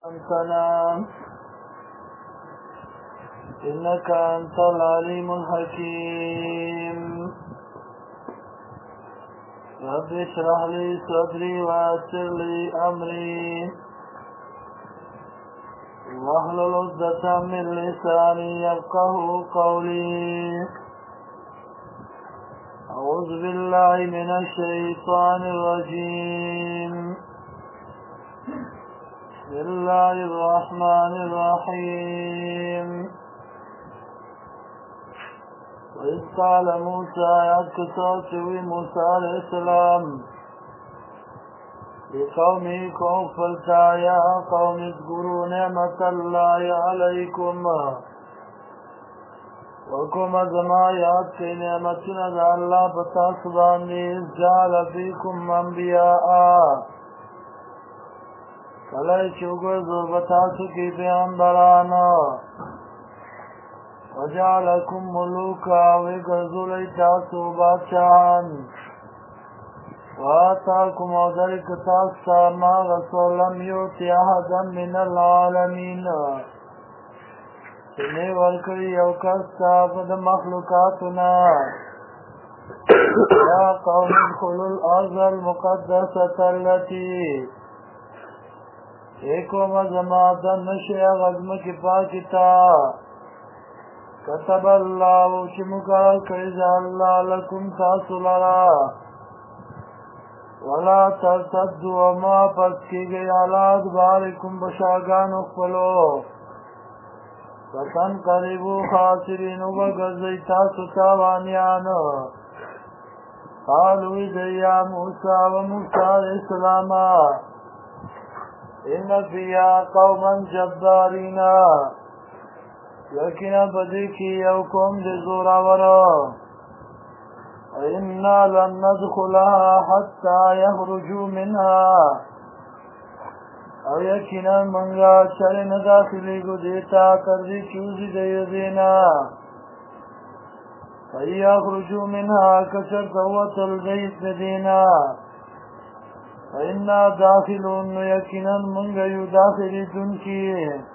سلام إنك أنت العليم الحكيم رب اشرح لي صدري ويسر لي أمري واحلل عقدة من لساني يفقهوا قولي أعوذ بالله من الشيطان الرجيم بسم الله الرحمن الرحيم وإذ قال موسى يكتوسوي موسى عليه السلام لقومه قوم فلتا يا قوم اذكروا نعمة الله عليكم وكم زمايات في نعمتنا الله بتاسباني جعل فيكم أنبياء کلای چوگو زربتاسو کی پیغمبرانا وجعلکم ملوکا وگرزولی تاسو بادشاہان وآتاکم اوزرک تاسا ما رسولم یوتی احدا من العالمین سنی ورکری یوکستا فد مخلوقاتنا یا قوم ادخلوا الارض المقدسة التي ایکو مزمادن نشی غزم کی پاکتا کتب اللہ چمکار کریز اللہ لکم تاسو لرا ولا ترتدوا وما پس کی گئی علاد بارکم بشاگان اخفلو فتن قریبو خاسرین وبگرزی تاسو تاوانیان قالوی دیا موسیٰ و موسیٰ علیہ السلام ان فيها قوما جبارين یقینا بدی کی یو قوم د زوراورو وإنا لن ندخلها حتى يخرجوا منها او یقینا منگا چر نداخلی گو دیتا تردی چوزی دیدینا فیخرجوا منها کچر قوت البیت دینا فإنا داخلون یقینا منگیو داخلی دنکی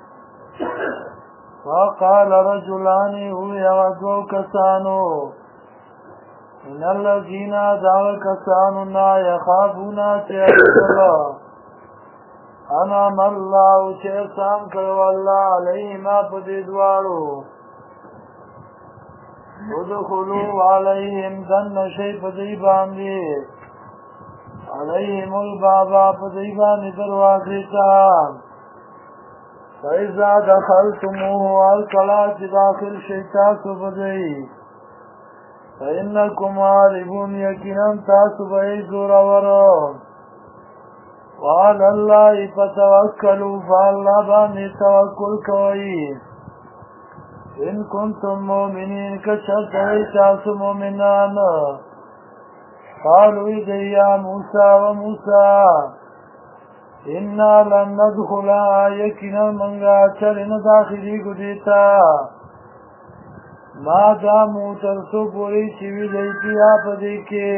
وقال رجلانی ہوئی اغدو کسانو من الذین داغ کسانونا یخافونا چیزلا انام اللہ چیسان کرو اللہ علیہما پدیدوارو ادخلو علیہم دن شی پدیباندی علیہم البابا پدیبان دروازیتا فإذا دخلتموه القلات داخل شیطاس بدئی فإنکم عاربون یقیناً تاسو بئی زورورو وعلى اللہ فتوکلوا فاللہ بانی توکل کوئی ان کنتم مومنین کشرط وی تاسو مومنان قالوا يا موسى وموسى إنا لن ندخلها يكنا منغا چرن داخلی گدیتا ما دامو ترسو پوری چوی دیتی آپ دیکھے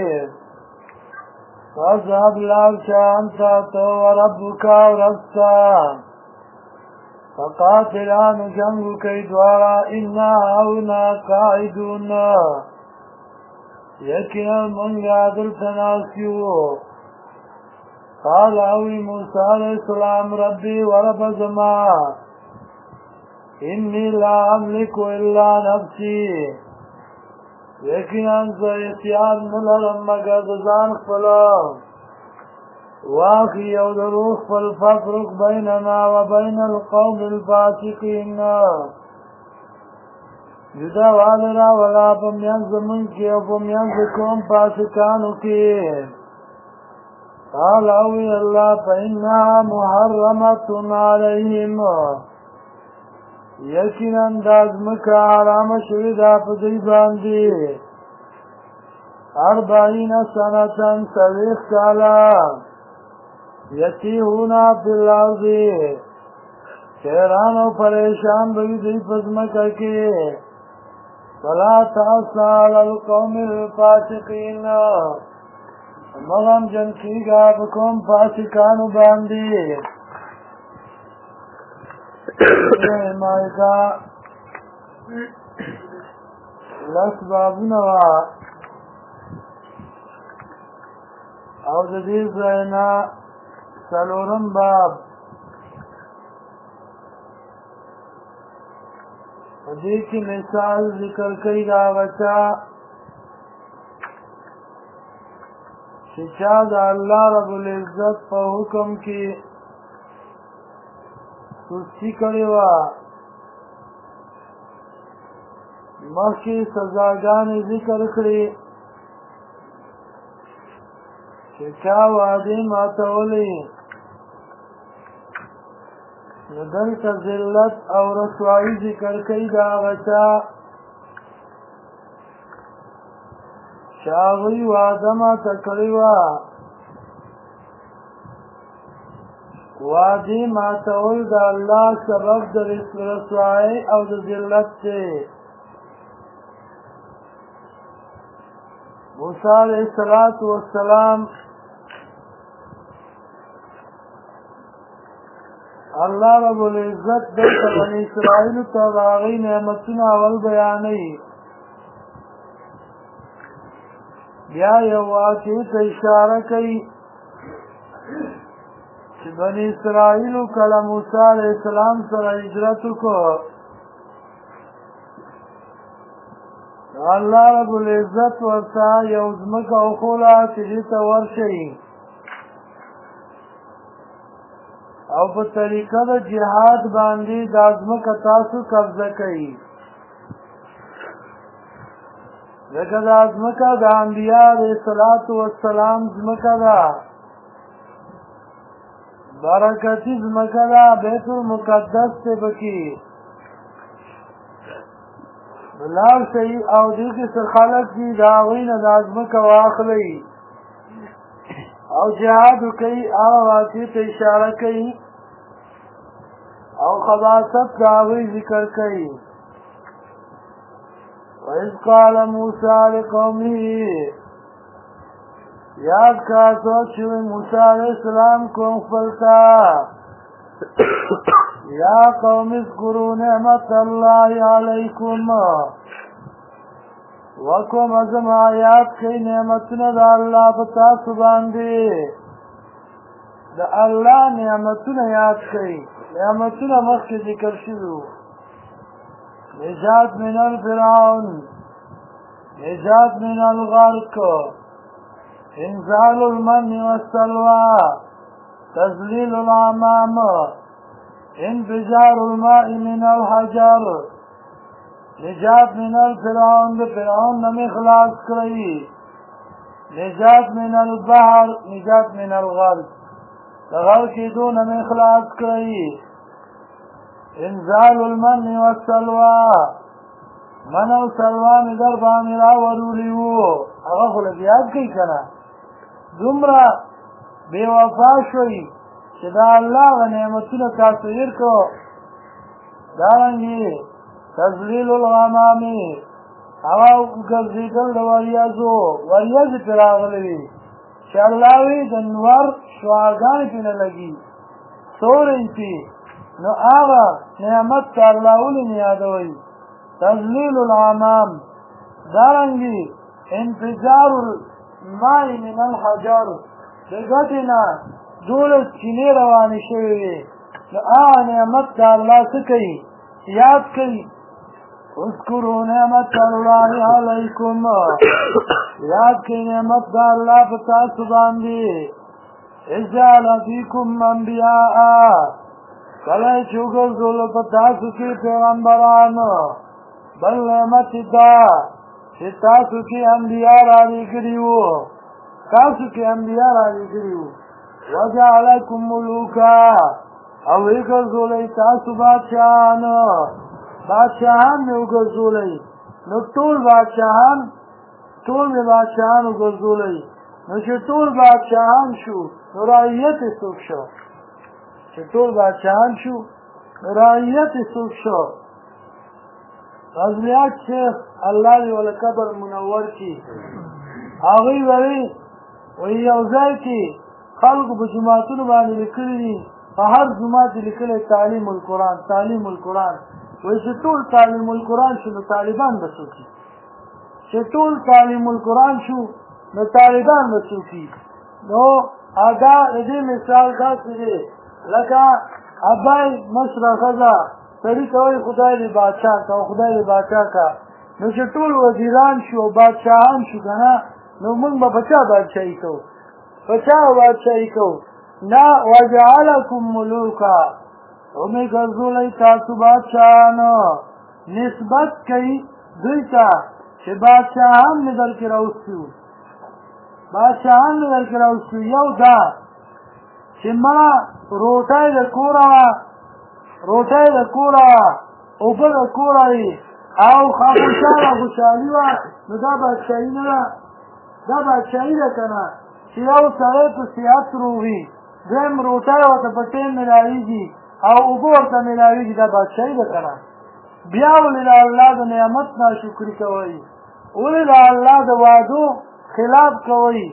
فاذهب لارشا انتا تو وربکا ورستا فقاتلان جنگو کئی دوارا انا اونا قائدون یقینا منگا دل تناسیو قال اوی موسیٰ علیہ السلام ربی ورب زما انی لا املک الا نفسی یقینا زا اختیار نلرم مگر دزان خفلا واخی او دروخ فالفقرق بیننا و بین القوم الفاسقین جدا والرا ولا پمیان زمن کی او پمیان زکوم پاسکانو کی قال اوی اللہ فإنها محرمت علیہم یقینا دازمکا حرام شوی دا پدی باندی 40 سنتن سویخ کالا یتیہونا فی الارض شیران و پریشان بگی دی پزمکا کی فلا تأسنا على القوم الفاسقين مغم جن کیگا بکم فاسقانو باندی مائده لس بابونه وه او د دې ځای نه څلورم باب په دې کې مثال ذکر کوي د هغه چا چې چا د الله رب العزت په حکم کې سستی کړې وه مخکې سزاګانې ذکر کړې چې چا وعدې ماتولې نو دلته ذلت او رسوایي ذکر کوي د هغه چا چې هغوی وعده ماته کړې وه وعدې ماتول د الله سبب د رسوایي او د ذلت دی موسی علیه السلام الله رب العزت دلته بني اسرائیلو ته د هغوی نعمتونه اول بیانوي بیا یو واقعې ته اشاره کوي چې بني اسرائیلو کله موسی علیه السلام سره هجرت وکړ الله رب العزت ورته یو ځمکه وښوله چې دې ته ورشئ او په طریقه د جهاد باندې دا ځمکه تاسو قبضه کوي لکه دا ځمکه د انبیاء علیه السلام ځمکه ده برکتي ځمکه ده بیت المقدس دی پکې لاړ شئ او دې کې څه خلک دي د هغوی نه دا ځمکه واخلئ او جهاد وکړئ هغه واقعې ته اشاره کوي او خباثت د هغوی ذکر کوي وإذ قال موسی لقومه یاد کا سوچ شوی موسی علیه السلام قوم خپل ته یا قوم اذکروا نعمت الله علیکم وکم ازما یاد کئی نعمتونه د الله په تاسو باندې د الله نعمتونه یاد کئی نعمتونه مخکې ذکر شوي نجات من الفرعون نجات من الغرق انزال المن والسلوى تذليل الأمام انفجار الماء من الحجر نجات من الفرعون د فرعون نمی خلاص کړی نجات من البحر نجات من الغرق د غرق کېدو نمی خلاص کړی انزال المن والسلوى من او سلوى می در باندې راورولی وو هغه خو لږ یاد کوي که نه دومره بې وفا شوئ چې دا الله هغه نعمتونه تاسو هېر کړو دارنګې تذلیل الغمام هغه ګرځېدل د وریځو وریځې پرې راغلې وي چې الله وي د نور شعاګانې پرې نه لګي ستوري پرې نو هغه نعمت ته الله ولې نه یادوئ تذلیل الغمام دارنګې انفجار الماء من الحجر د ګټې نه 12 چینې روانې شوې وې نو هغه نعمت ته الله څه کوي یاد کوي اذکروا نعمت الله علیکم یاد کړئ نعمت د الله په تاسو باندې اذ جعل فیکم انبیاء کله چې وګرځول په تاسو کې پیغمبران بل نعمت دا چې تاسو کې انبیاء رالیږلي وو تاسو کې انبیاء رالیږلي وو وجعلکم ملوکا او وګرځولئ تاسو بادشاهان بادشاهان مې وګرځولئ نو ټول بادشاهان وګرځولئ نو چې ټول بادشاهان شو نو رعیت یې څوک شو چې ټول بادشاهان شو نو رعیت یې څوک شو غزلیات شیخ الله دې وله قبر منور کړي هغوی وایي یو ځای کې خلکو په جوماتونو باندې لیکلي دي په هر جمعه کې لیکلی تعلیم القرآن تعلیم القرآن. وایي چې ټول تعلیم القرآن شو نو طالبان به څوک وي؟ چې ټول تعلیم القرآن شو نو طالبان به څوک وي؟ نو دا د دې مثال داسې دی لکه ابای مشره ښځه سړي ته وایي خدای دې بادشاه که او خدای دې بادشاه که نو چې ټول وزیران شو او بادشاهان شو که نه نو موږ به په چا بادشاهي کوو؟ په چا بادشاهي کوو؟ نه وجعلکم ملوکا ومې ګرځولی تاسو بادشاهانو نسبت کوي دوی ته چې بادشاهان مې درکې راوستي وو بادشاهان مې درکې راوستي وو. یو دا چې مړه روټۍ د کوره وه روټۍ د کوره وه اوبه د کوره وي او خوشحاله خوشحالي وه نو دا بادشاهي نه ده دا بادشاهي ده که نه چې یو سړی په صحت روغي دویم روټۍ ورته په ټیم میلاوېږي او اوبه ورته میلاوېږي دا بادشاهي ده که نه. بیا ولې د الله د نعمت ناشکري کوئ؟ ولې د الله د وعدو خلاف کوئ؟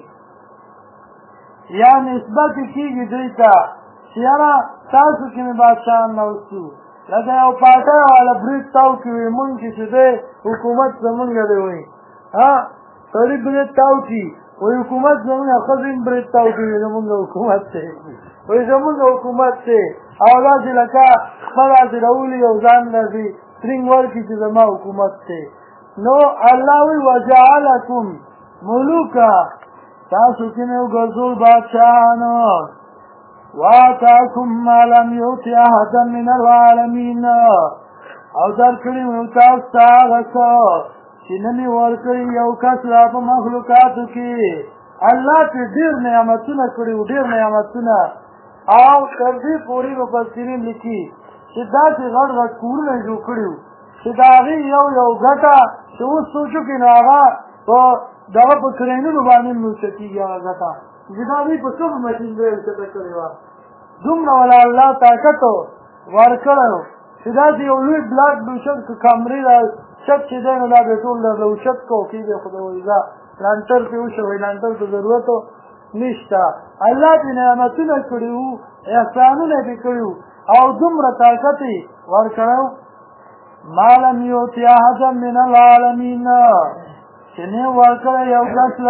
یا نسبت کېږي دوی ته چې یاره تاسو کې مې بادشاهان نوستي وو لکه یو پاټی والا برید تاو کړي وي مونږ کې چې دی حکومت زمونږ دی وایي سړي برید تاو کړي وایي حکومت زمونږ ښځې هم برید تاو کړي زمونږ حکومت دی وایي زمونږ حکومت دی او داسې لکه خپل داسې راولي او ځان داسې ټرینګ ورکړي چې زما حکومت دی. نو الله وایي وجعلکم ملوکا تاسو کې مې وګرځول بادشاهانو وآتاکم ما لم یؤت احدا من العالمین او درکړي مې تاسو ته هغه څه چې نه مې ورکړي یو کس لا په مخلوقاتو کې. الله چې ډېر نعمتونه کړي وو ډېر نعمتونه او تر دې پورې مفسرین لیکي چې داسې غټ غټ کورونه یې جوړ کړي وو چې د هغې یو یو ګټه چې اوس سوچو کې نو هغه په دغه په کرینونو باندې موچه کېږي هغه ګټه چې دا دوی په کومه ماشین به یې اوچته کړې وه دومره ولا الله طاقت ورکړی و چې داسې یو لوی بلاک به اوچت که کمرې را چت چې دی نو دا به ټول درله اوچت کو کېږي خو به وایي دا لانټر پې وشوی لانټر ته ضرورت نشته. الله پې نعمتونه کړي وو احسانونه پې کړي وو او دومره طاقت یې ورکړی و ما لم یؤت احدا من العالمین چې نه ورکړی یو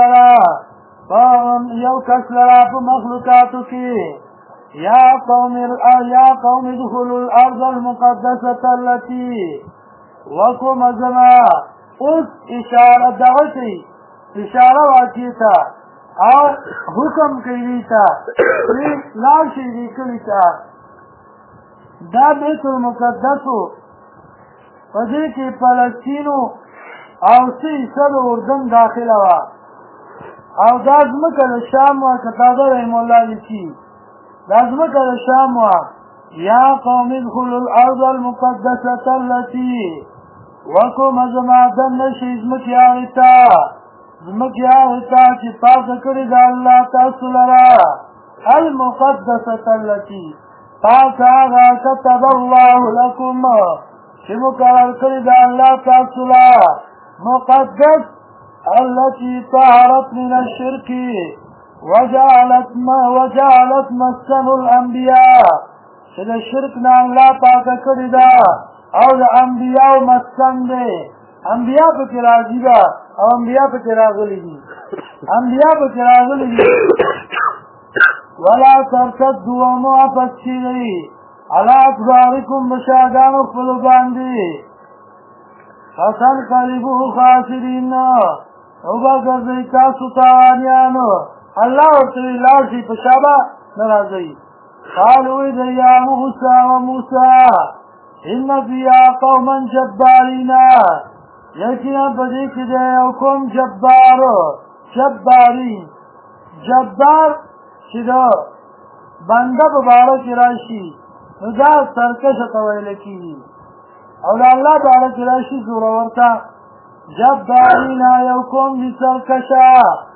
کس لره په مخلوقاتو کې. یا قوم ادخلوا الارض المقدسة التي وکم زما اوس اشاره دغه کوي اشاره واقع ته او حکم کوي ته لاړ شي دې کلي ته دا بیت المقدس په دې کې فلسطین او څه حصه د اردن داخله وه او دا ځمکه د شام وه قتاده رحم الله لیکي دا ځمکه د شام وه. یا قوم ادخلوا الارض المقدسة التي وکم زما دننه شئ ځمکې هغې ته چې پاکه کړې ده الله تاسو لره المقدسة التي پاکه هغه كتب الله لكم چې مقرر کړې ده الله تاسو لره مقدس التي طهرت من الشرك وجعلت مسكن الانبياء چې د شرک نه الله پاکه کړې ده او د انبیاء مسکن دی انبیاء پکې راځي ده او انبیاء پکې راغلي دي ولا ترتدوا ومو واپس کېږئ علی ادبارکم بشاګانو خپلو باندې فتنقلبوا خاسرین وبګرځئ تاسو تاوانیانو. الله ورته وایي لاړ شئ په شا به نه راځئ. قالوا یا موسی ان فيها قوما جبارین یقینا په دې کې دی یو قوم جبارین جبار چې د بنده په باره کې راشي نو دا سرکشه ته ویل کېږي او د الله په باره کې راشي زورور ته جبارین یو قوم دي سرکشه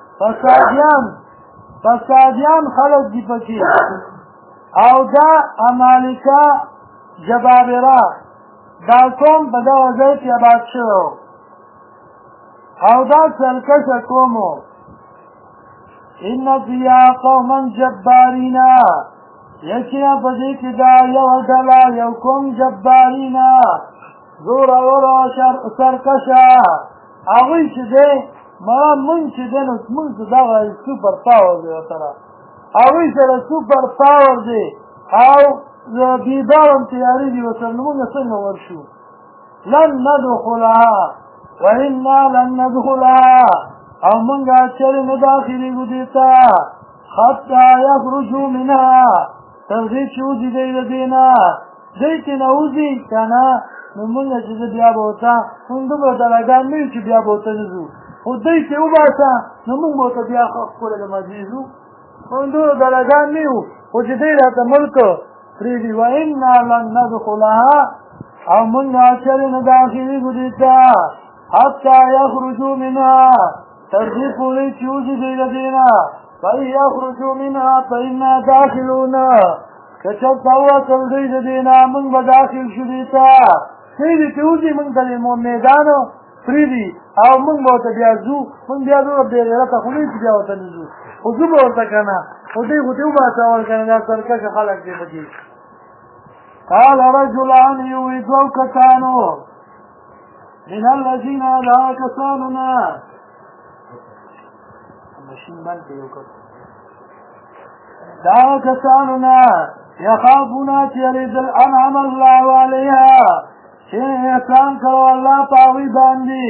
فسادیان خلق دي پکې او دا امالکه جبابره دا قوم په دغه ځای کې آباد شوی او دا سرکشه قوم و ان فيها قوما جبارین یقینا په دې کې دا یوه ډله یو قوم جبارینا زورور او سرکشه هغوی چې دی مونږ چې دی نو مونږ ته دغه سوپر پاور دی ورسره هغوی سره سوپر پاور دی او دیدار هم تیاري دي ورسره نو مونږ څنګه ورشو لن ندخلها وإنا لن ندخلها او مونږ چېرې نه داخلېږو دې ته حتی یخرجوا منها تر دې چې وځي دی د دې نه دی چې نه وځي که نه نو مونږ چې زه بیا به ورته مونږ دومره دلاګان نه یو چې بیا به ورته نه ځو خو دی چې وباسه نو مونږ به ورته بیا ښکله د مزې ځو مونږ دومره دلاګان نه یو خو چې دی راته ملک پرېږدي وإنا لن ندخلها او مونږ چېرې نه داخلېږو دې ته حتی یخرجوا منها تر دې پورې چې وځي دی د دې نه فإن يخرجوا منها فإنا داخلون کچرته ووتل دی د دې نه مونږ به داخل شو دې ته پرېږدي چې وځي مونږ ته د میدان پرېږدي او مونږ به ورته بیا ځو مونږ بیا دومره بې غیرته خو نه یو چې بیا ورته نه ځو خو ځو به ورته که نه خو دی خو دې وباسه ول که نه دا سرکشه خلک دی په کې قال رجلان یوې دوو کسانو من الذین دا کسانو نه مشین بند کې یو کس دا کسانو نه یخافون چې یریدل انعم الله علیها چې احسان کړو الله په هغوی باندې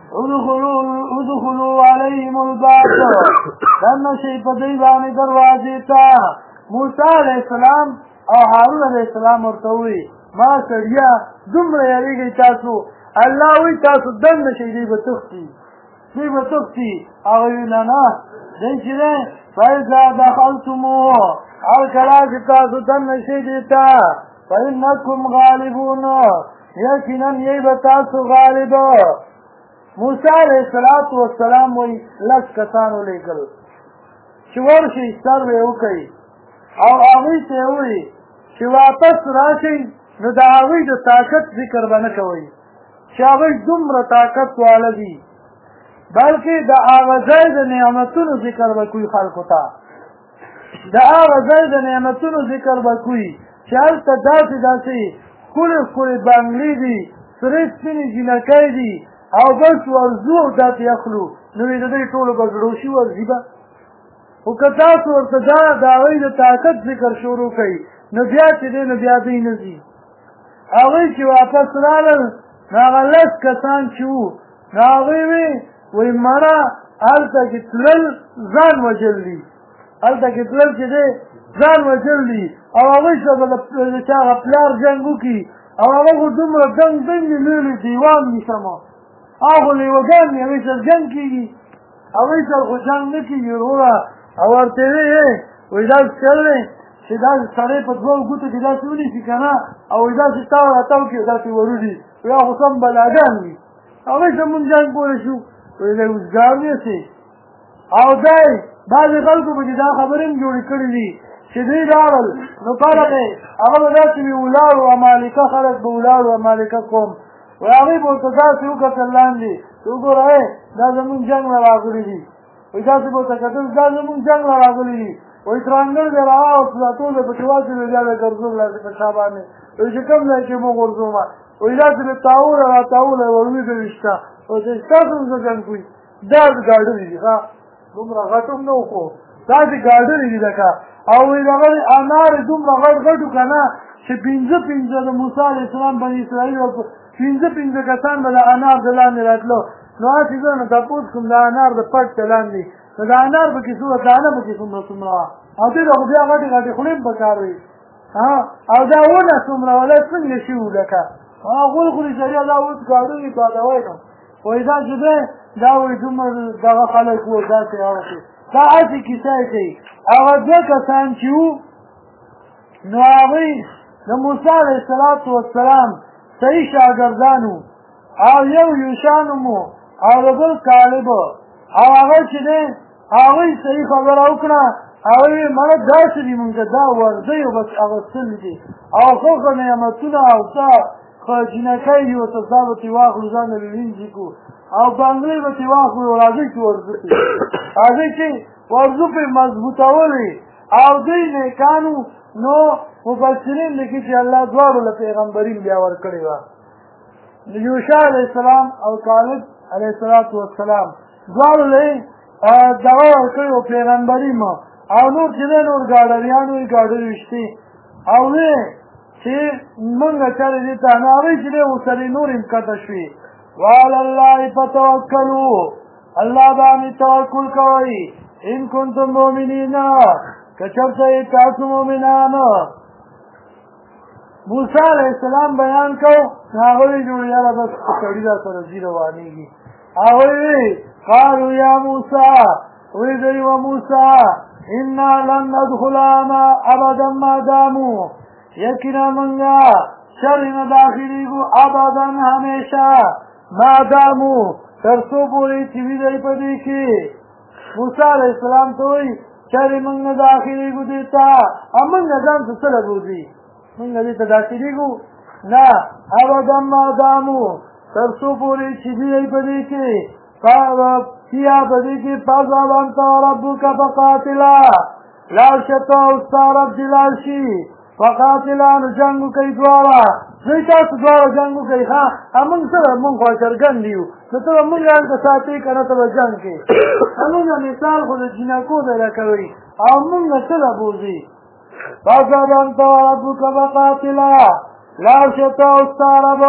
ادخلوا علیهم الباب دننه شئ په دوی باندې دروازې ته موسی علیه السلام او هارون علیه السلام ورته ووایي ما سړیا دومره یریږئ تاسو الله وایي تاسو دننه شئ دوی به تښتي دوی به تښتي هغه وایي نه نه دی چې دی فإذا دخلتموه هر کله چې تاسو دننه شئ دې ته فإنکم غالبون یقینا یی به تاسو غالب موسی علیه السلام وایي لس کسان ولیږل چې ورشئ سر به یې وکړئ او هغوی ته یې ووایي چې واپس راشئ نو د هغوی د طاقت ذکر به نه کوئ چې هغوی دومره طاقت واله دي بلکې د هغه ځای د نعمتونو ذکر به کوي خلکو ته د هغه ځای د نعمتونو ذکر به کوي چې هلته داسې داسې ښکلې ښکلې بنګلې دي سرې سپینې جینکۍ دي او بس ورځو او داسې اخلو نو د دوی ټولو به زړوشي ورځي به خو که تاسو ورته د هغوی د طاقت ذکر شروع کوئ نو بیا چې دی نو بیا دوی نه ځي هغوی چې واپس رالل نو هغه لس کسان چې وو نو هغوی وایي مړه هلته کې تلل ځان وژل دي هلته کې تلل چې دی ځان وژل دي او هغوی سره به د چا هغه پلار جنګ وکړي او هغه خو دومره دنګ دنګې لوی دیوان نیسمه هغه خو لیوګان دي هغوی سره جنګ کېږي هغوی سره خو جنګ نه کېږي وروره او ورته وایي وایي داسې چل دی چې داسې سړی په دوو ګوتو کې داسې ونیسي که نه او وایي داسې تاو راتاو کړي داسې وروړي یا خو سم بلاګان وي هغوی سره مونږ جنګ پوره شو وایي دی اوزګار نیسي او دی بعضې خلکو پکې دا خبرې هم جوړې کړې دي چې دوی لاړل نو فرق یې هغه به داسې وي ولاړو امالکه خلک به ولاړو امالکه قوم وایي هغوی به ورته داسې وکتل لاندې چې وګوره دا زمونږ جنګ نه راغلي دي وایي داسې به ورته کتل دا زمونږ جنګ نه راغلي دي وایي ترانګړ دی راواوست دا ټول به پکې واچوي بیا به ګرځول داسې په شا باندې وایي چې کوم ځای کې مو غورځومه وایي داسې به تاوله راتاوله وروي به ویشته وایي چې ستاسو هم زه جنګ کوي دا ګاډرې دي ښه دومره غټ هم نه و خو داسې ګاډرې دي لکه او وایي دغه انار یې دومره غټ غټ و که نه چې پنځه د موسی علیه السلام بني اسرائیل پنځه کسان به د انار د لاندې راتلو نو هسې زه نه تپوس کوم د انار د پټ د لاندې نو د انار پکې څومره دانه پکې څومره وه او دې ته خو بیا غټې غټې خولې هم پکار وي او دا ونه څومره ولا څنګه شي وو لکه غول خوري سړی دا اوس ګاډرې بادوی نو وایي دا چې دی دا وایي دومره دغه خلک وو داسې هغسې دا هسې کیسه یې کوي هغه دوه کسان چې وو نو هغوی د موسی علیه السلام صحیح شاګردان وو او یو یوشان مو او د بل کالب او هغه چې دی هغوی صحیح خبره وکړه هغوی مړه داسې دي مونږ ته دا ورځئ او بس اغوستل دي او ښه ښه نعمتونه او څه ښه جینکۍ دي ورته دا به ترې واخلو ځان له لینځي کړو او بنګلې به ترې واخلو راځئ چې ورځو پرې راځئ چې ورځو پرې مضبوطولې او دوی نیکانو نو مفسرین لیکي چې الله دواړو له پیغمبرین بیا ورکړې وه یوشع علیه السلام او طالب علیه السلام دواړو له یې دغه ورکړې وه پیغمبري ما او نور چې دی نور ګاډریان وي ګاډري ویشتي او وی چې مونږ چارې دې ته نو هغوی چې دی ورسره نور یې ښکته شوي وعلى الله فتوکلوا الله باندې توکل کوئ ان کنتم مؤمنین که چېرته یې تاسو مؤمنان موسی علیه السلام بیان کو هغوی جوړ یاره بس سړي دا سره ځي روانېږي هغوی وی قالوا یا موسی وی دوی و موسی انا لن ندخلها ابدا ما داموا یقینا منگا شر نه داخلیږو ابدا همیشه ما دامو ترڅو پورې چې وي دی په دې کې موسی علیه السلام ته وایي شر موږ نه داخلیږو دې ته او موږ نه ځان ته سره بوځي موږ دې ته داخلیږو نه ابدا ما دامو ترڅو پورې چې وي دی په دې کې فیا په دې کې فاذهب انت وربک فقاتلا لاړ شه ته او ستا رب دې لاړ شي فقاتلا نو جنګ وکړئ دواړه دوی تاسو دواړه جنګ وکړئ ښه موږ سره موږ خوا څرګند یو نو ته به موږ هلته ساتئ که نه ته به جنګ کوې موږ مثال خو د جینکو دی راکوئ او موږ نه څه له بوځي فاذهب انت وربک فقاتلا لاړ شه ته او ستا رب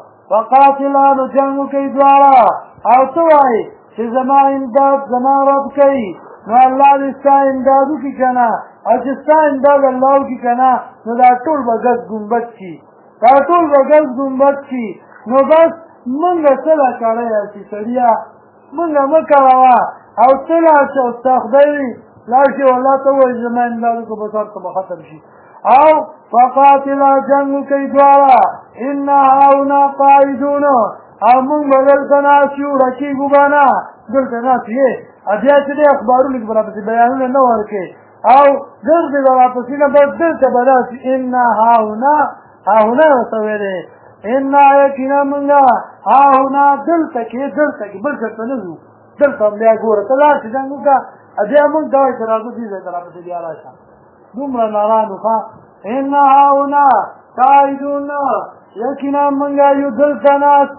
فقاتلا نو جنګ وکړئ دواړه او ته وایې چې زما امداد زما رب کوي نو الله دې ستا امداد وکړي که نه او چې ستا امداد الله وکړي که نه نو دا ټول به ګز ګنبد شي دا ټول به ګز ګنبد شي نو بس مونږ څه له کړی یاسې سړیه مونږ مه کوه او ته لاړ شه او ستا خدای وي لاړ شي الله ته ووایي زما امداد وکړه بس هر څه به ختم شي او فقاتلا جنګ وکړئ دواړه انا هاهنا قاعدون او مونږ به دلته ناست یو ړکېږو به نه دلته ناست یې بیا چې دی اخبارونه کې به راپسې بیانونه نه ورکوې او ګرځې به راپسې نه بس دلته به ناست انا هاهنا هاهنا ورته ویلې انا یقینا مونږه هاهنا دلته کې بل چېرته نه ځو دلته هم بیا ګوره ته لاړ شې جنګ وکړه بیا مونږ ته وایي چې راځو دې ځای ته راپسې بیا راشه دومره نارانو ښه انا هاهنا قاعدون یقینا مونږه یو دلته ناست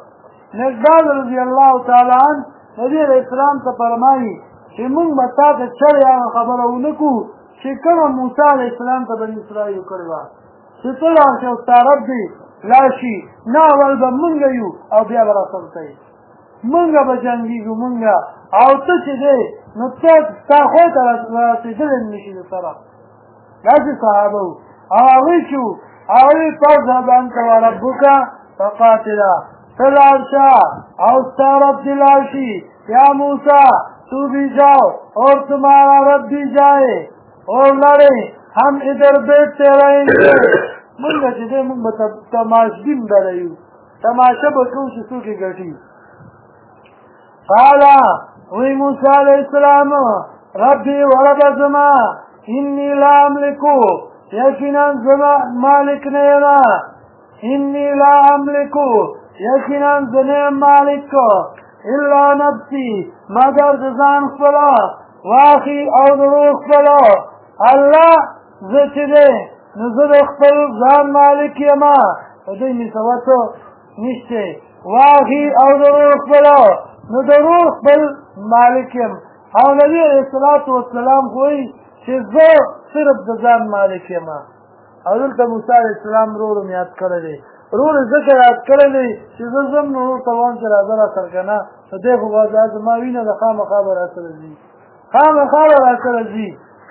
مقداد رضی الله تعالی عنه نبی علیہ السلام ته فرمایي چې مونږ به تا ته چرې هغه خبره ونه کړو چې کومه موسی علیه السلام ته بني اسرائیل کړې وه چې ته لاړ شې او ستا رب دې لاړ شي نه اول به مونږ یو او بیا به راسره ته یې مونږ به جنګېږو مونږه او ته چې دی نو ته ستا خوا ته رسېدلی نه شي سره داسې صحابه وو او هغوی چې وو هغوی فاذهب انت وربک فقاتلا ته لاړ شه او ستا رب دې لاړ شي یا موسی تو بھی جاؤ اور تمہارا رب بھی جائے اور لڑے ہم ادھر بیٹھتے رہیں گے منگا چې دی مونږ به تماشبین به رهیو تماشه به کوو چې څوک یې ګټي قال وی موسی علیه السلام ربي ورب زما انی لا املکو یقینا زما مالک نه یم انی لا املکو یقینا زه نه یم مالک الا نفسي مگر د ځان خپله واخي او د روح خپله الله زه چې دی نو زه د خپل ځان مالک یم په دوی مې سوه څه نشته واخي او د روح خپله نو د روح خپل مالک یم او نبي علیه الصلاة والسلام خو وایي چې زه صرف د ځان مالک یم او دلته موسی علیه السلام ورور مې یاد کړی دی ورور یې ځکه یاد کړی دی چې زه ځم نو ورور ته وایم چې راځه راسره که نه نو دی خو به دا زما وینه ده خامخا به راسره ځي خامخا به راسره ځي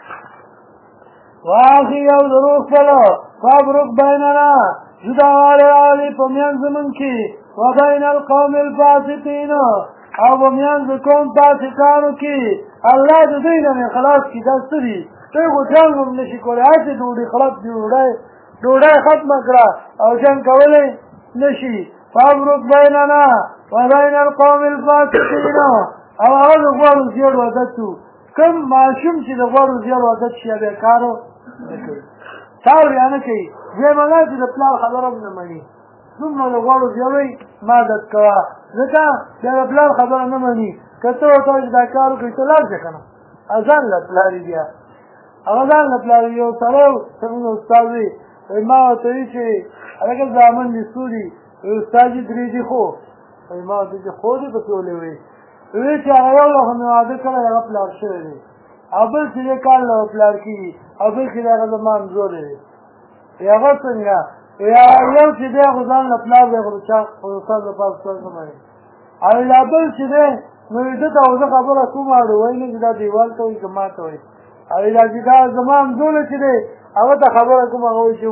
واخي او د روح خپله فابرک بیننا جداوالی راولي په منځ زمونږ کې و بین القوم الفاسقین او په منځ د قوم فاسقانو کې الله د دوی نه مې خلاص کړي دا څه دي دوی خو جنګ هم نه شي کولی هسې ډوډۍ خلاص دي ډوډۍ ختمه کړه او جنګ کولی نه شي فابرک بیننا و بین القوم الفاسقین او هغه د غوړو زیړ عادت و کوم ماشوم چې د غوړو زیړ عادت شي بیا کارو نه کوي کار بیا نه کوي دویمه دا چې د پلار خبره هم نه مني دومره د غوړو زیړوی ما عادت کوه ځکه بیا د پلار خبره نه مني که ته ورته وایې چې دا کار وکړئ ته لاړ شه که نه اذان له پلار بیا هغه ځان له پلار یو سړی زموږ استاد وي ما ورته وایي چې هلکه زامن دې څو دي استاد یې 3 دي خو ما ورته چې خو دې پسې ولې وایي وایي چې هغه یو له خو مې واده کړی هغه پلار شوی دی او بل چې دې کال له پلار کېږي او بل چې د هغه زما همزولی دی هغه څنګه یو چې دی خو ځان له پلار دی خو د چا استاد لپاره استاد نه مني او دا بل چې دی نو ده ته زه خبره کوم اړو وایي نه چې دا دیوال ته وایي که ما ته وایي او دا چې دا زما همزولی چې دی هغه ته خبره کوم هغه وایي چې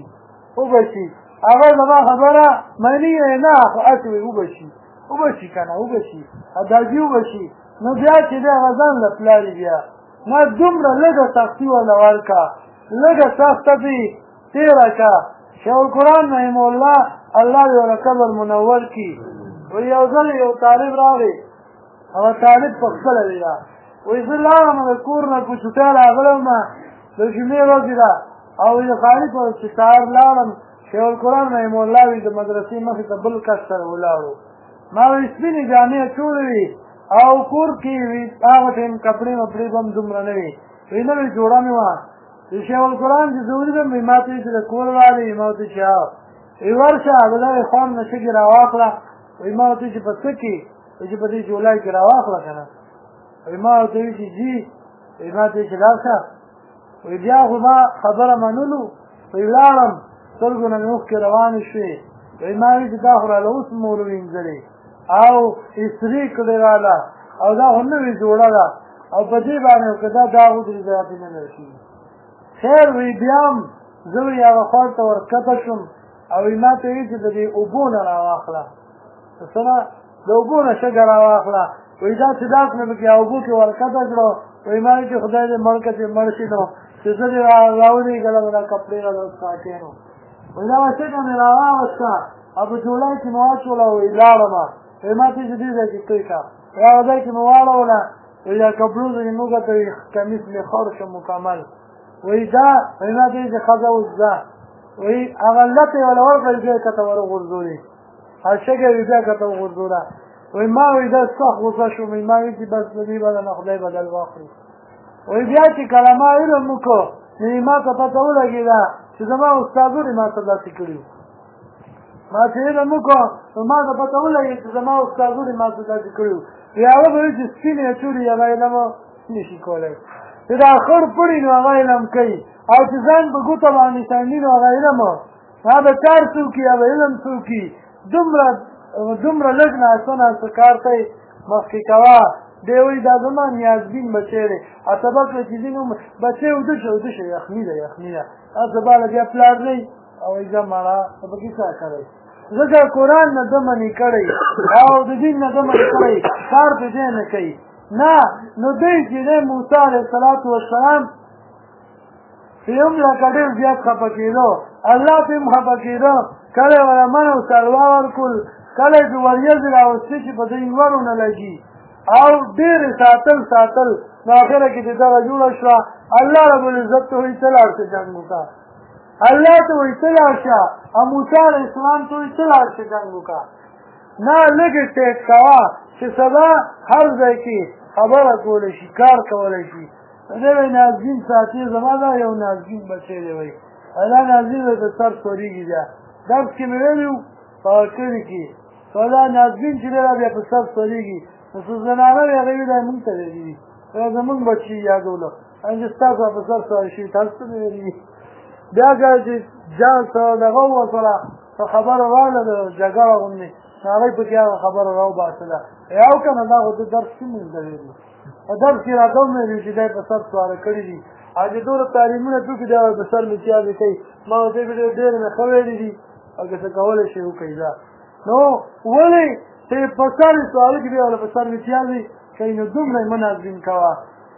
وبشي هغه زما خبره مني نه خو هسې وایي وبشي که نه وبشي اداجي وبشي نو بیا چې دی هغه ځان له پلاري بیا ما دومره لږه سختي ورله ورکړه لږه سخته دې تېره کړه شیخ القرآن رحمه الله الله دې ورله قبر منور کړي وایي یو ځل یو طالب راغی هغه طالب پخپله دی دا وایي زه لاړم د کور نه په چوټۍ راغلم د جمعې ورځې ده او د خالي په چې سهار لاړم شیخ القرآن رحمه الله وایي د مدرسې مخې ته بل کس سره ولاړو ما وایي سپینې جامې اچولې وي او کور کې وي هغه ټایم کپړې وپړې به هم دومره نه وي وایي نه وایي جوړه مې وه د شیخ القرآن چې زه ولیدم وایي ما ته وایي چې د کور والی ما ورته چې وایي ورشه د دغې خوند نه شګې راواخله وایي ما ورته چې په څه کې وایي چې په دې جولای کې راواخله که نه وایي ما ورته وایي چې جي وایي ما ته وایي چې لاړ وایي بیا خو ما خبره منلو وایي لاړم سترګو نه مې اوښکې روانې شوې وایي ما وایي چې دا خو راله اوس مور وینځلې او استري کړې راله او دا خو نوې جوړه ده او په دې باندې که دا داغ ودرېږي دا پې نه لري خیر وایي بیا هم زه وایي هغه خوا ته ورکښته شوم او وایي ما ته وایي چې د دې اوبو نه راواخله څه نه د اوبو نه شګه راواخله وایي دا چې داس مې پکې اوبو کې ورکښته کړو وایي ما وایي چې خدای دې مړ کړه چې مړ شي نو چې زه دې راولېږلم دا کپړې راله ساټې نو وایي دا شګه مې راواغسته او په جولای کې مې واچوله وایي لاړم وایي ما ته چې دې ځای کې توی کړه هغه ځای کې مې واړوله وایي دا کپړو ځای موږ ته وایي کمیس مې خور شه مکمل وایي دا وایي ما ته وایي چې ښځه اوس ځه وایي هغه لته یې وله ورکړل بیا یې کته ورغورځولې هغه شګه یې بیا کته وغورځوله وایي ما وایي دا سخت غوسه شوم وایي ما وایي چې بس د دې بدله خدای بدل واخلي وایي بیا چې کله ما علم وکړو نو ما ته پته ولګېده چې زما استادونو ما ته داسې کړي ما چې علم وکړو نو ما ته پته ولګېده چې زما استادونو ما ته داسې کړي وایي هغه به وایي چې سپینې اچولي هغه علم نه شي کولی چې دا خړ پړي نو هغه علم کوي او چې ځان په ګوته باندې سنډي نو هغه علم هغه به کار څوکي هغه علم څوکي دومره لږ ناسته ناسته کار ته یې مخکې کوه دی وایي دا زما نیازبین بچی دی سبق له چې ځینې بچی اوده شه یخني ده سبا له بیا پلار دی او وایي ځه مړه ته پکې څه کوئ ځکه قرآن نه ده منې کړی او د دین نه ده منې کړی کار پې دی نه کوي نه نو دی چې دی موسی علیه السلام چې هم لکه ډېر زیات خفه کېدو الله پې هم خفه کېده کله یې وله من او سلوا ورکړل کله یې د وریځې راوستې چې په دې لوړو نه لګي او ډېرې ساتل نو اخره کې د دغه جوړه شوه الله رب العزت ته وایي ته لاړ شه جنګ وکړه الله ته وایي ته لاړ شه او موسی علیه السلام ته وایي ته لاړ شه جنګ وکړه نه لږې ټیک کوه چې سبا هر ځای کې خبره کولی شي کار کولی شي دی وایي نازګین ساتي زما دا یو نازګین بچی دی وایي دا نازګین دی د سر سورېږي بیا درس کې مې ویلي وو په کلي کې دا نازګین چې دی دا بیا په سر سورېږي نو څه زنانه دی هغې وایي دا مونږ ته ویلي دي دا زمونږ بچي یادولو چې ستاسو په سر سورې شوي تاسو ته مې ویلي دي بیا کله چې جان سره دغه وسره په خبره راغله د جګړه غوندې نو هغوی پکې هغه خبره راوباسله او که نه دا خو د درس کې مونږ ته ویلي په درس کې راته ومېلي چې دی په سر سواره کړي دي او چې دومره تعلیمونه توکي دی په سر متیازې کوي ما ورته ویلي ډېرې مې ښه ویلي دي او که څه کولی شي وکړئ دا نو ولې چې په سر یې سوالو کې دی او په سر متیازې کوي نو دومره یې مه نازګین کوه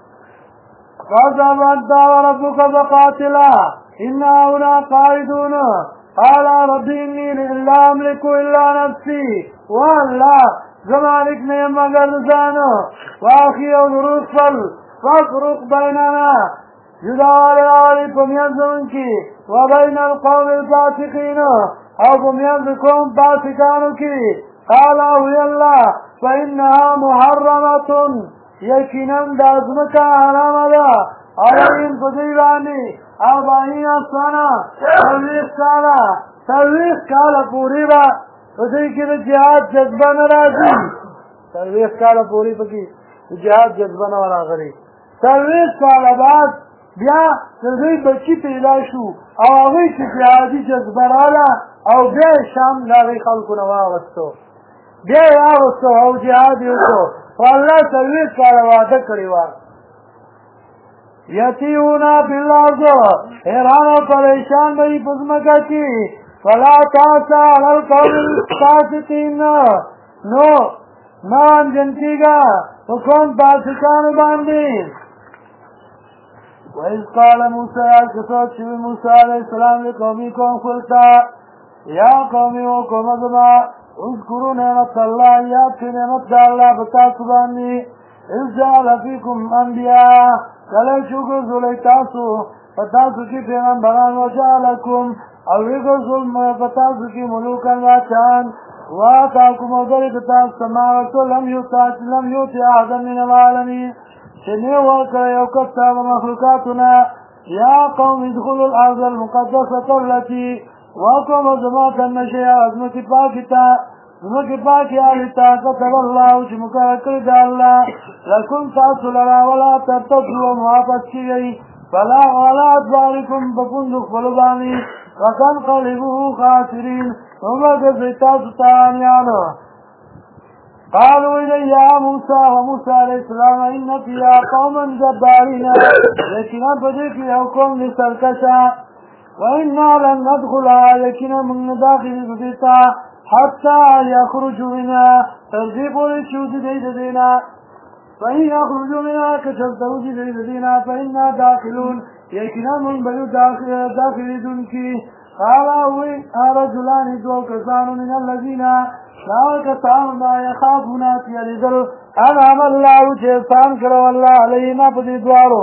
فاذهب أنت وربك فقاتلا إنا هنا قاعدون قال رب إني لا أملك إلا نفسي والله زمانك نعم مگر زانو واخي او ضرور فافرق بيننا جدال آلی پمیانزون کی وبین القوم الفاسقین او پمیانزکم فاسقانو کی قال اوی اللہ فإنها محرمة یقیناً دازمکا حرام دا عليهم فديواني 40 سنة 40 کالا پوری با فدی کی جهاد جذبہ ناراضی 40 کالا پوری پکی جهاد جذبہ ناراضی 40 کال بعد بیا دې بچی پیدا شو او هغه چې جهادي جذبه رااله او بیا شام لاري خلکو نو واغستو بیا واغستو او جهاد وکړو والله 40 کال وعده کړی و یتیونا بالارض حیران و پریشان بئی پزمکا کی فلا تاسا علی القوم الفاسقین نو مان جنتی گا حکم فاسقان باندې وَإِذْ قَالَ مُوسَى كَسَوْتِ مُوسَى عَلَيْهِ السَّلَامُ لِقَوْمِهِ قَوْمِ خُلْتَا يَا قَوْمِ وَقَوْمَ زَمَا اذْكُرُوا نِعْمَةَ اللَّهِ یاد کړئ نعمت د الله په تاسو باندې إِذْ جَعَلَ فِيكُمْ أَنْبِيَاءَ کله چې وګرځولئ تاسو په تاسو کې پیغمبران وجعلکم او وګرځول په تاسو کې ملوکان واچان وآتاکم وګرځول تاسو سماوات لم یؤت أحدا من العالمین چنه ورکړی یو کس ته مخلوقاتنا یا قوم ادخلوا الارض المقدسة التي وقوم زما کنه شي ازمکې پاکې ته زمکې پاکې هغې ته كتب الله چې مقرر کړي د الله لکم تاسو لره ولا ترتدوا واپس کېږئ فلا ولا ادبارکم په پوندو خپلو باندې وتنقلبوا خاسرین ومګرځئ تاسو تاوانیانو قالوا إلي يا موسى وموسى عليه السلام إن فيها قوما جبارين لكن بدك يوكم لسركشا وإنا لن ندخلها لكن من داخل بديتا حتى يخرجوا منها ترجيبوا للشوز دينا فإن يخرجوا منها كشفتوا دينا فإنا داخلون لكن من بيو داخل دنكي قال رجلان دو كسان من الذين كسان لا يخافون تيالدل أنعم الله جيسان كرو الله عليهما بديدوارو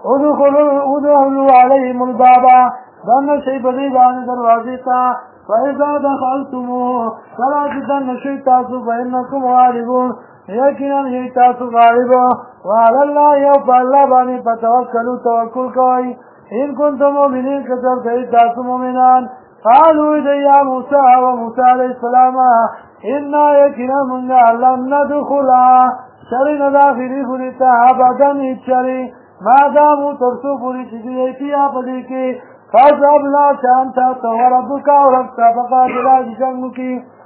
ادخلوا عليهم البابا دن شيء بديدان دروازيتا فإذا دخلتموه فلا جدن شيء تاسو فإنكم غالبون يكنا يتاسو غالبون وعلى الله يوفى الله باني فتوكلوا توكل كوي إن كنتم مؤمنين كتب كي تاسو مؤمنان قالوا يا موسى وموسى عليه السلام إنا يكنا من لن ندخلها شرين داخلي فريتا أبدا إتشري ما داموا ترسو فريتي فيها فليكي فاذهب لا شانتا وربك وربك فقاتلا جنك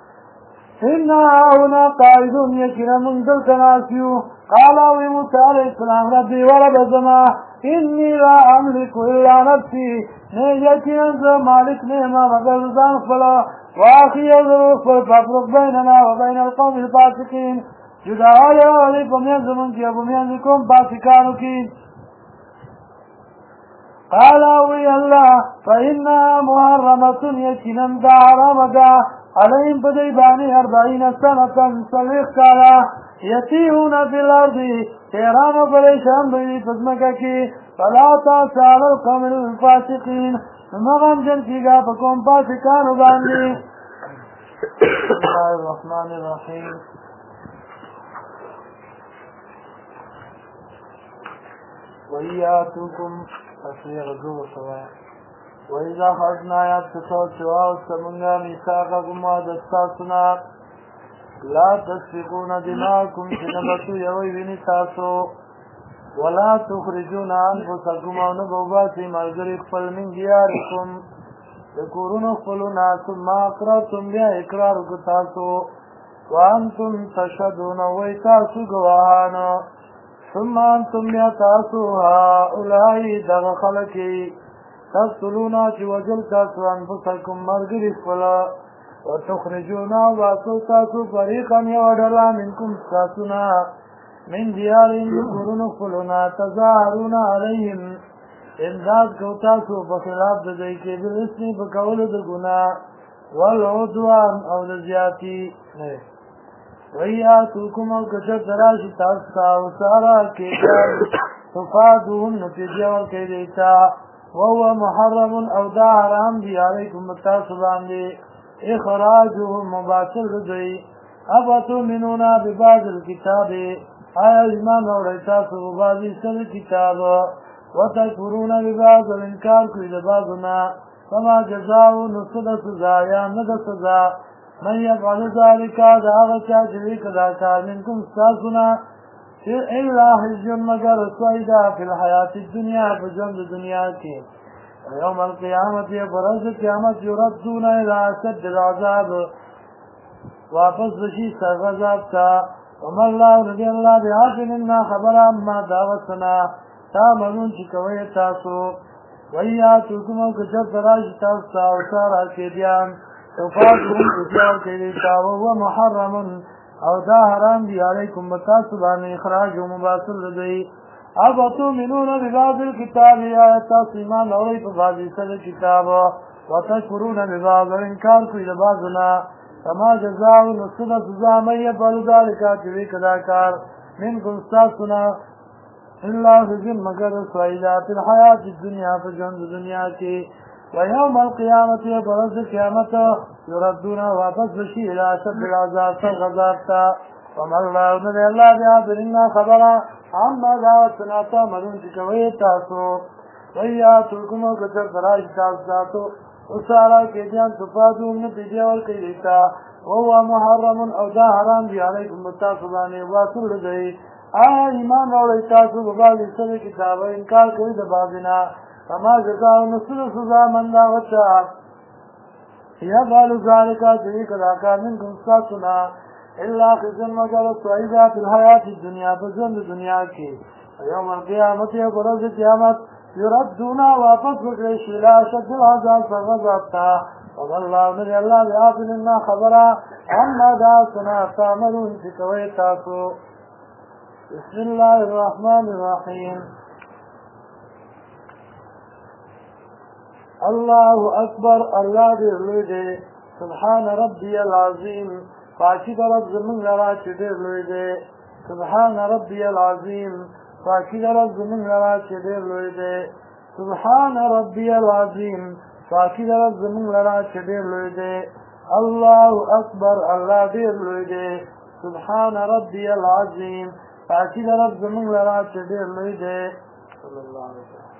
إنا هنا قائدون يكنا من ذلك ناسيو قال موسى عليه السلام ربي ورب السماء إني لا أملك إلا نفسي يكنا مالك نعمة مغلزان فلا وآخي الظروف فافرق بيننا وبين القوم الفاسقين جدعا عليكم ينزمون كي أبو ينزكم فاسقانك قال وي الله فإنها محرمة يكنا دا حرامدا عليهم بديباني 40 سنة سليخ كالا يتيهون في الأرض تيران وبريشان بي فزمككي فلا تاسال القوم الفاسقين مغم جنتيغا فكم فاسقان باندي بسم الله الرحمن الرحيم وإياتكم تصوير الزور سواء وإذا خرجنا يتسوى سواء وستمنى ميثاقكم ودستاسنا لا تسفقون دماءكم شنبتو يوي بنتاسو ولا تخرجون أنفسكم ونبوباتي مرغري خفل من دياركم يكورون خفلون ثم أقررتم بها إقرار كتاسو وأنتم تشهدون ويتاسو قواهانا ثم أنتم يتاسو هؤلاء دغخلكي تقتلون وجل تاسو أنفسكم مرغري خفلا وتخرجون واسو تاسو فريقا يودلا منكم تاسونا من ديارهم يكورون خفلنا تظاهرون عليهم امداد کو تاسو بخلاف ددئیکی بالاسم بقول دگنا والعدوان او دزیاتی ویاتوکم او کشت دراشی تاستا وسارا کیجان تفادون نتیجه ورکی دیتا وهو محرم او دا حرام دی علیکم تاسو باندې اخراجهم مباشر ددئی افتؤمنون ببعض الكتاب آیا ایمان اوڑی تاسو ببعضی سر کتاب وتکفرون ببعض الانکار کوي د بعضنا فما جزاء نصد سزا یا ند سزا من يفعل ذلك دا هغه چا چې وی کدا کار منکم استاسنا الا خزي مگر سویدا فی الحیات الدنیا فجند دنیا کې یوم القیامت برز قیامت یردون الى اشد العذاب واپس بشي سرغذاب تا وما الله رضي الله بعافلنا خبر اما دعوتنا تعملون چې کوي تاسو ویاتکم کجب دراج تاسو او سارا کې بیان توفاقهم اجار کې تاو و محرم او دا حرام دی علیکم تاسو باندې اخراج او مباسل دی ابتو منون ببعض الكتاب یا تاسو ایمان اورئ په بعض سره کتاب وتکفرون ببعض انکار کوي د بعضنا فما جزاء نصد سزا من يفعل ذلك چې کدا کار منکم استاسنا الا خزي مگر سویدات الحیات الدنیا فجند دنیا کې ويوم القيامة برز قیامت يردون واپس بشي الى اشد العذاب فغذاب تا وما الله نبي الله بعافلنا خبره اما دعوتنا تعملون چې کوي تاسو ویاتکم کجب دراج تاسو وسارا کې ځان تفادو نه پیډیول کوي تا وهو محرم او دا حرام دی علیکم تاسو باندې واسل دی ایمان اورئ تاسو په باندې سره کتاب انکار کوي د بابنا فما جزاء نصر سزا من لا وچا يفعل ذلك ذلك کار منکم استاسنا الا خزي مگر سویدا فی الحیات الدنیا فزند دنیا کې یوم القیامت برز قیامت يردون واپس وکړي شي لا شد العذاب فغضب تا والله نبي الله بعافلنا خبره اما دا سنا تعملون چې کوي تاسو بسم الله الرحمن الرحيم الله اکبر الله دې لوی دی سبحان ربي العظیم پاکی رب زمون لرا چې ډېر لوی دی سبحان ربي العظیم پاکی رب زمون لرا چې ډېر لوی دی سبحان ربي العظیم پاکی رب زمون لرا چې ډېر لوی دی الله اکبر الله ډېر لوی دی سبحان ربي العظیم پاکی رب زمون لرا چې ډېر لوی دی صلی الله علیه وسلم